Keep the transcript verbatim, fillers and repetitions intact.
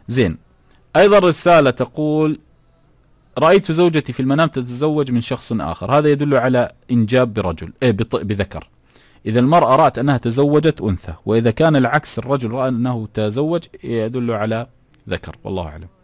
زين. أيضا رسالة تقول: رأيت زوجتي في المنام تتزوج من شخص آخر، هذا يدل على إنجاب برجل إيه بذكر. إذا المرأة رأت أنها تزوجت أنثى، وإذا كان العكس الرجل رأى أنه تزوج يدل على ذكر، والله أعلم.